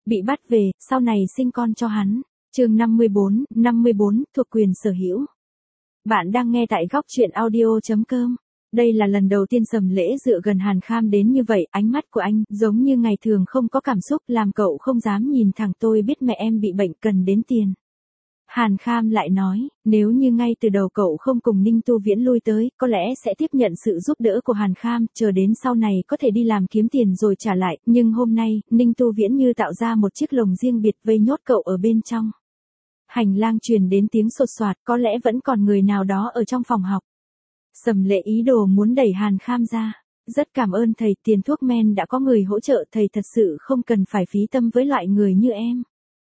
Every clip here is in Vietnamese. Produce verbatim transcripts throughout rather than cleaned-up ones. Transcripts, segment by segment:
Bị bắt về, sau này sinh con cho hắn. Chương năm mươi bốn, năm mươi bốn, thuộc quyền sở hữu. Bạn đang nghe tại góc truyện audio chấm com. Đây là lần đầu tiên Sầm Lễ dựa gần Hàn Kham đến như vậy, ánh mắt của anh giống như ngày thường không có cảm xúc, làm cậu không dám nhìn thẳng. Tôi biết mẹ em bị bệnh cần đến tiền. Hàn Kham lại nói, nếu như ngay từ đầu cậu không cùng Ninh Tu Viễn lui tới, có lẽ sẽ tiếp nhận sự giúp đỡ của Hàn Kham, chờ đến sau này có thể đi làm kiếm tiền rồi trả lại, nhưng hôm nay, Ninh Tu Viễn như tạo ra một chiếc lồng riêng biệt vây nhốt cậu ở bên trong. Hành lang truyền đến tiếng sột soạt, có lẽ vẫn còn người nào đó ở trong phòng học. Sầm Lễ ý đồ muốn đẩy Hàn Kham ra. Rất cảm ơn thầy, tiền thuốc men đã có người hỗ trợ, thầy thật sự không cần phải phí tâm với loại người như em.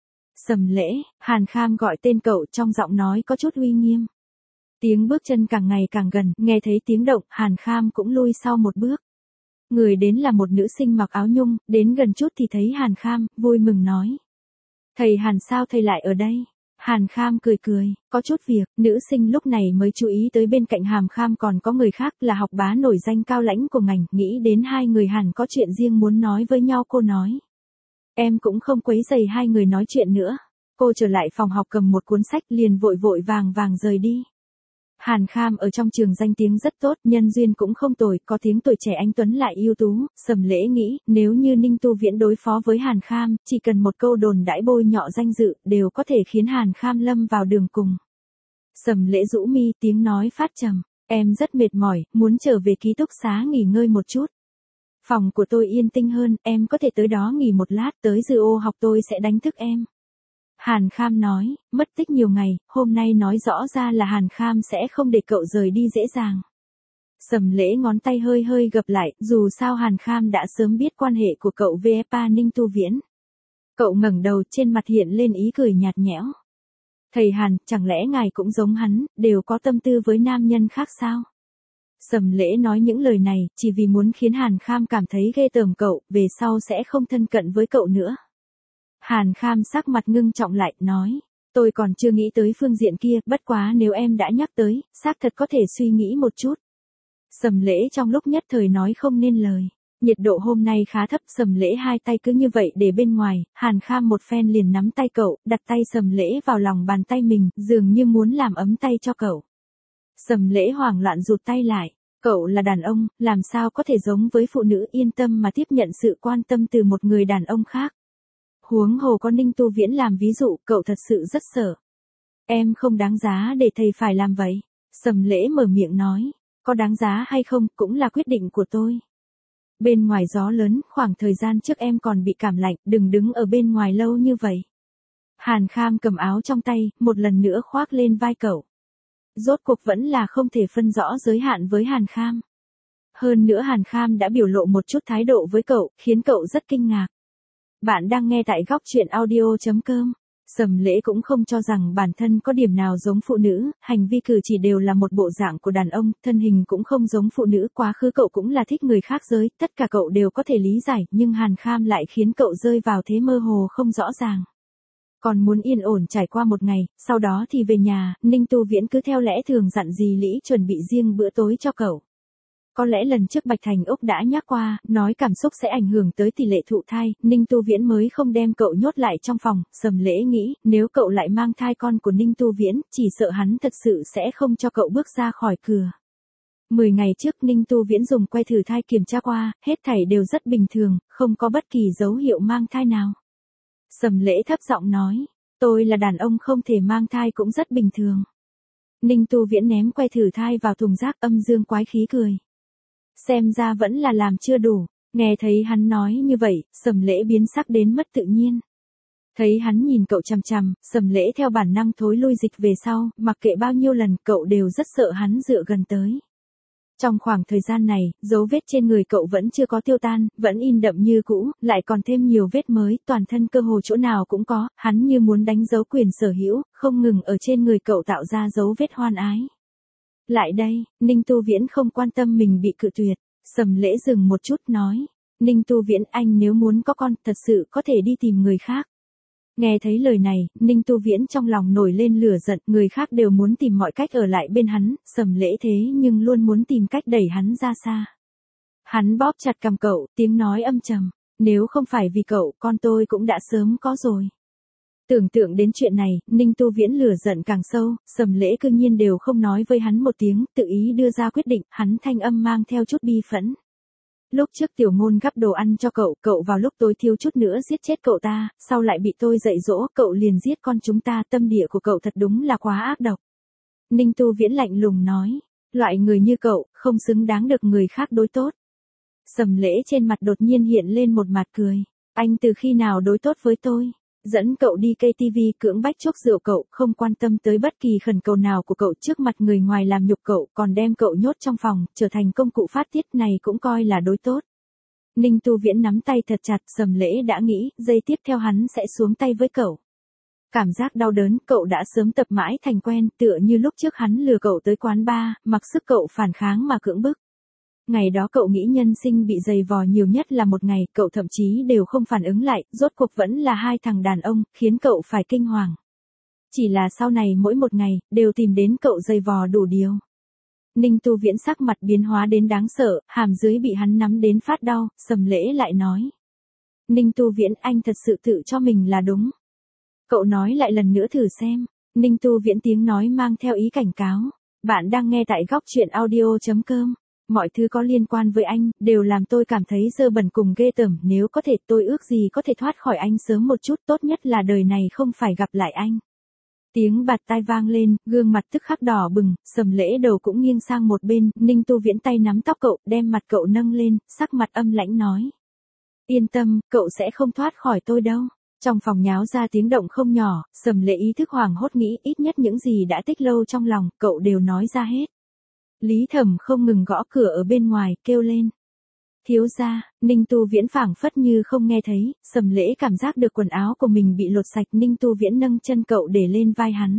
Sầm Lễ, Hàn Kham gọi tên cậu trong giọng nói có chút uy nghiêm. Tiếng bước chân càng ngày càng gần, nghe thấy tiếng động, Hàn Kham cũng lui sau một bước. Người đến là một nữ sinh mặc áo nhung, đến gần chút thì thấy Hàn Kham, vui mừng nói. Thầy Hàn, sao thầy lại ở đây? Hàn Kham cười cười, có chút việc. Nữ sinh lúc này mới chú ý tới bên cạnh Hàn Kham còn có người khác, là học bá nổi danh cao lãnh của ngành, nghĩ đến hai người hẳn có chuyện riêng muốn nói với nhau. Cô nói. Em cũng không quấy rầy hai người nói chuyện nữa. Cô trở lại phòng học cầm một cuốn sách liền vội vội vàng vàng rời đi. Hàn Kham ở trong trường danh tiếng rất tốt, nhân duyên cũng không tồi, có tiếng tuổi trẻ anh tuấn lại ưu tú. Sầm Lễ nghĩ, nếu như Ninh Tu Viễn đối phó với Hàn Kham, chỉ cần một câu đồn đãi bôi nhọ danh dự, đều có thể khiến Hàn Kham lâm vào đường cùng. Sầm Lễ rũ mi, tiếng nói phát trầm, em rất mệt mỏi, muốn trở về ký túc xá nghỉ ngơi một chút. Phòng của tôi yên tĩnh hơn, em có thể tới đó nghỉ một lát, tới dự ô học tôi sẽ đánh thức em. Hàn Kham nói, mất tích nhiều ngày, hôm nay nói rõ ra là Hàn Kham sẽ không để cậu rời đi dễ dàng. Sầm Lễ ngón tay hơi hơi gập lại, dù sao Hàn Kham đã sớm biết quan hệ của cậu với Pa Ninh Tu Viễn. Cậu ngẩng đầu, trên mặt hiện lên ý cười nhạt nhẽo. Thầy Hàn, chẳng lẽ ngài cũng giống hắn, đều có tâm tư với nam nhân khác sao? Sầm Lễ nói những lời này, chỉ vì muốn khiến Hàn Kham cảm thấy ghê tởm cậu, về sau sẽ không thân cận với cậu nữa. Hàn Kham sắc mặt ngưng trọng lại, nói, tôi còn chưa nghĩ tới phương diện kia, bất quá nếu em đã nhắc tới, xác thật có thể suy nghĩ một chút. Sầm Lễ trong lúc nhất thời nói không nên lời. Nhiệt độ hôm nay khá thấp, Sầm Lễ hai tay cứ như vậy để bên ngoài, Hàn Kham một phen liền nắm tay cậu, đặt tay Sầm Lễ vào lòng bàn tay mình, dường như muốn làm ấm tay cho cậu. Sầm Lễ hoảng loạn rụt tay lại, cậu là đàn ông, làm sao có thể giống với phụ nữ yên tâm mà tiếp nhận sự quan tâm từ một người đàn ông khác. Huống hồ có Ninh Tu Viễn làm ví dụ, cậu thật sự rất sợ. Em không đáng giá để thầy phải làm vậy. Sầm Lễ mở miệng nói, có đáng giá hay không cũng là quyết định của tôi. Bên ngoài gió lớn, khoảng thời gian trước em còn bị cảm lạnh, đừng đứng ở bên ngoài lâu như vậy. Hàn Kham cầm áo trong tay, một lần nữa khoác lên vai cậu. Rốt cuộc vẫn là không thể phân rõ giới hạn với Hàn Kham. Hơn nữa Hàn Kham đã biểu lộ một chút thái độ với cậu, khiến cậu rất kinh ngạc. Bạn đang nghe tại góc truyện audio chấm com. Sầm Lễ cũng không cho rằng bản thân có điểm nào giống phụ nữ, hành vi cử chỉ đều là một bộ dạng của đàn ông, thân hình cũng không giống phụ nữ, quá khứ cậu cũng là thích người khác giới, tất cả cậu đều có thể lý giải, nhưng Hàn Kham lại khiến cậu rơi vào thế mơ hồ không rõ ràng. Còn muốn yên ổn trải qua một ngày, sau đó thì về nhà, Ninh Tu Viễn cứ theo lẽ thường dặn dì Lý chuẩn bị riêng bữa tối cho cậu. Có lẽ lần trước Bạch Thành Úc đã nhắc qua, nói cảm xúc sẽ ảnh hưởng tới tỷ lệ thụ thai, Ninh Tu Viễn mới không đem cậu nhốt lại trong phòng. Sầm Lễ nghĩ, nếu cậu lại mang thai con của Ninh Tu Viễn, chỉ sợ hắn thật sự sẽ không cho cậu bước ra khỏi cửa. Mười ngày trước Ninh Tu Viễn dùng que thử thai kiểm tra qua, hết thảy đều rất bình thường, không có bất kỳ dấu hiệu mang thai nào. Sầm Lễ thấp giọng nói, tôi là đàn ông không thể mang thai cũng rất bình thường. Ninh Tu Viễn ném que thử thai vào thùng rác, âm dương quái khí cười. Xem ra vẫn là làm chưa đủ. Nghe thấy hắn nói như vậy, Sầm Lễ biến sắc đến mất tự nhiên. Thấy hắn nhìn cậu chằm chằm, Sầm Lễ theo bản năng thối lui dịch về sau, mặc kệ bao nhiêu lần cậu đều rất sợ hắn dựa gần tới. Trong khoảng thời gian này, dấu vết trên người cậu vẫn chưa có tiêu tan, vẫn in đậm như cũ, lại còn thêm nhiều vết mới, toàn thân cơ hồ chỗ nào cũng có, hắn như muốn đánh dấu quyền sở hữu, không ngừng ở trên người cậu tạo ra dấu vết hoan ái. Lại đây, Ninh Tu Viễn không quan tâm mình bị cự tuyệt. Sầm Lễ dừng một chút nói, Ninh Tu Viễn, anh nếu muốn có con, thật sự có thể đi tìm người khác. Nghe thấy lời này, Ninh Tu Viễn trong lòng nổi lên lửa giận, người khác đều muốn tìm mọi cách ở lại bên hắn, Sầm Lễ thế nhưng luôn muốn tìm cách đẩy hắn ra xa. Hắn bóp chặt cằm cậu, tiếng nói âm trầm, Nếu không phải vì cậu, con tôi cũng đã sớm có rồi. Tưởng tượng đến chuyện này, Ninh Tu Viễn lửa giận càng sâu, Sầm Lễ cương nhiên đều không nói với hắn một tiếng, tự ý đưa ra quyết định, hắn thanh âm mang theo chút bi phẫn. Lúc trước Tiểu Ngôn gắp đồ ăn cho cậu, cậu vào lúc tối thiếu chút nữa giết chết cậu ta, sau lại bị tôi dạy dỗ, cậu liền giết con chúng ta, tâm địa của cậu thật đúng là quá ác độc. Ninh Tu Viễn lạnh lùng nói, loại người như cậu, không xứng đáng được người khác đối tốt. Sầm Lễ trên mặt đột nhiên hiện lên một mặt cười, anh từ khi nào đối tốt với tôi? Dẫn cậu đi ca tê vê cưỡng bách chuốc rượu cậu, không quan tâm tới bất kỳ khẩn cầu nào của cậu trước mặt người ngoài làm nhục cậu, còn đem cậu nhốt trong phòng, trở thành công cụ phát tiết này cũng coi là đối tốt. Ninh Tu Viễn nắm tay thật chặt, Sầm Lễ đã nghĩ, giây tiếp theo hắn sẽ xuống tay với cậu. Cảm giác đau đớn, cậu đã sớm tập mãi thành quen, tựa như lúc trước hắn lừa cậu tới quán bar, mặc sức cậu phản kháng mà cưỡng bức. Ngày đó cậu nghĩ nhân sinh bị dày vò nhiều nhất là một ngày, cậu thậm chí đều không phản ứng lại, rốt cuộc vẫn là hai thằng đàn ông, khiến cậu phải kinh hoàng. Chỉ là sau này mỗi một ngày, đều tìm đến cậu dày vò đủ điều. Ninh Tu Viễn sắc mặt biến hóa đến đáng sợ, hàm dưới bị hắn nắm đến phát đau, Sầm Lễ lại nói. Ninh Tu Viễn, anh thật sự tự cho mình là đúng. Cậu nói lại lần nữa thử xem. Ninh Tu Viễn tiếng nói mang theo ý cảnh cáo. Bạn đang nghe tại góc truyện audio chấm com. Mọi thứ có liên quan với anh, đều làm tôi cảm thấy dơ bẩn cùng ghê tởm, nếu có thể tôi ước gì có thể thoát khỏi anh sớm một chút, tốt nhất là đời này không phải gặp lại anh. Tiếng bạt tai vang lên, gương mặt tức khắc đỏ bừng, Sầm Lễ đầu cũng nghiêng sang một bên, Ninh Tu Viễn tay nắm tóc cậu, đem mặt cậu nâng lên, sắc mặt âm lãnh nói. Yên tâm, cậu sẽ không thoát khỏi tôi đâu. Trong phòng nháo ra tiếng động không nhỏ, Sầm Lễ ý thức hoảng hốt nghĩ ít nhất những gì đã tích lâu trong lòng, cậu đều nói ra hết. Lý Thẩm không ngừng gõ cửa ở bên ngoài, kêu lên. Thiếu gia, Ninh Tu Viễn phảng phất như không nghe thấy, Sầm Lễ cảm giác được quần áo của mình bị lột sạch, Ninh Tu Viễn nâng chân cậu để lên vai hắn.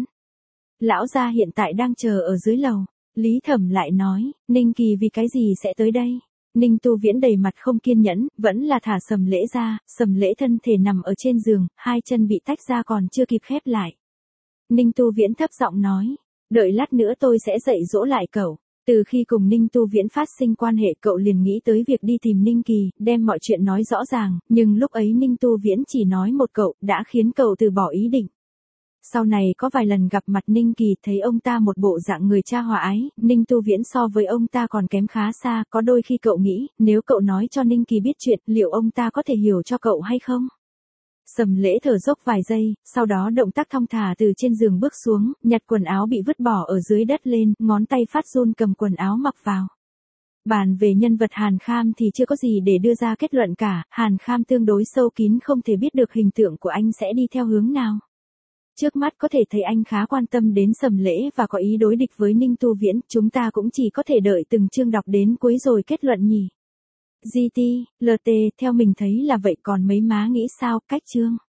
Lão gia hiện tại đang chờ ở dưới lầu. Lý Thẩm lại nói, Ninh Kỳ vì cái gì sẽ tới đây? Ninh Tu Viễn đầy mặt không kiên nhẫn, vẫn là thả Sầm Lễ ra, Sầm Lễ thân thể nằm ở trên giường, hai chân bị tách ra còn chưa kịp khép lại. Ninh Tu Viễn thấp giọng nói, đợi lát nữa tôi sẽ dạy dỗ lại cậu. Từ khi cùng Ninh Tu Viễn phát sinh quan hệ, cậu liền nghĩ tới việc đi tìm Ninh Kỳ, đem mọi chuyện nói rõ ràng, nhưng lúc ấy Ninh Tu Viễn chỉ nói một cậu, đã khiến cậu từ bỏ ý định. Sau này có vài lần gặp mặt Ninh Kỳ, thấy ông ta một bộ dạng người cha hòa ái, Ninh Tu Viễn so với ông ta còn kém khá xa, có đôi khi cậu nghĩ, nếu cậu nói cho Ninh Kỳ biết chuyện, liệu ông ta có thể hiểu cho cậu hay không? Sầm Lễ thở dốc vài giây, sau đó động tác thong thả từ trên giường bước xuống, nhặt quần áo bị vứt bỏ ở dưới đất lên, ngón tay phát run cầm quần áo mặc vào. Bàn về nhân vật Hàn Kham thì chưa có gì để đưa ra kết luận cả, Hàn Kham tương đối sâu kín, không thể biết được hình tượng của anh sẽ đi theo hướng nào. Trước mắt có thể thấy anh khá quan tâm đến Sầm Lễ và có ý đối địch với Ninh Tu Viễn, chúng ta cũng chỉ có thể đợi từng chương đọc đến cuối rồi kết luận nhỉ. giê tê, lờ tê, theo mình thấy là vậy, còn mấy má nghĩ sao, cách chương.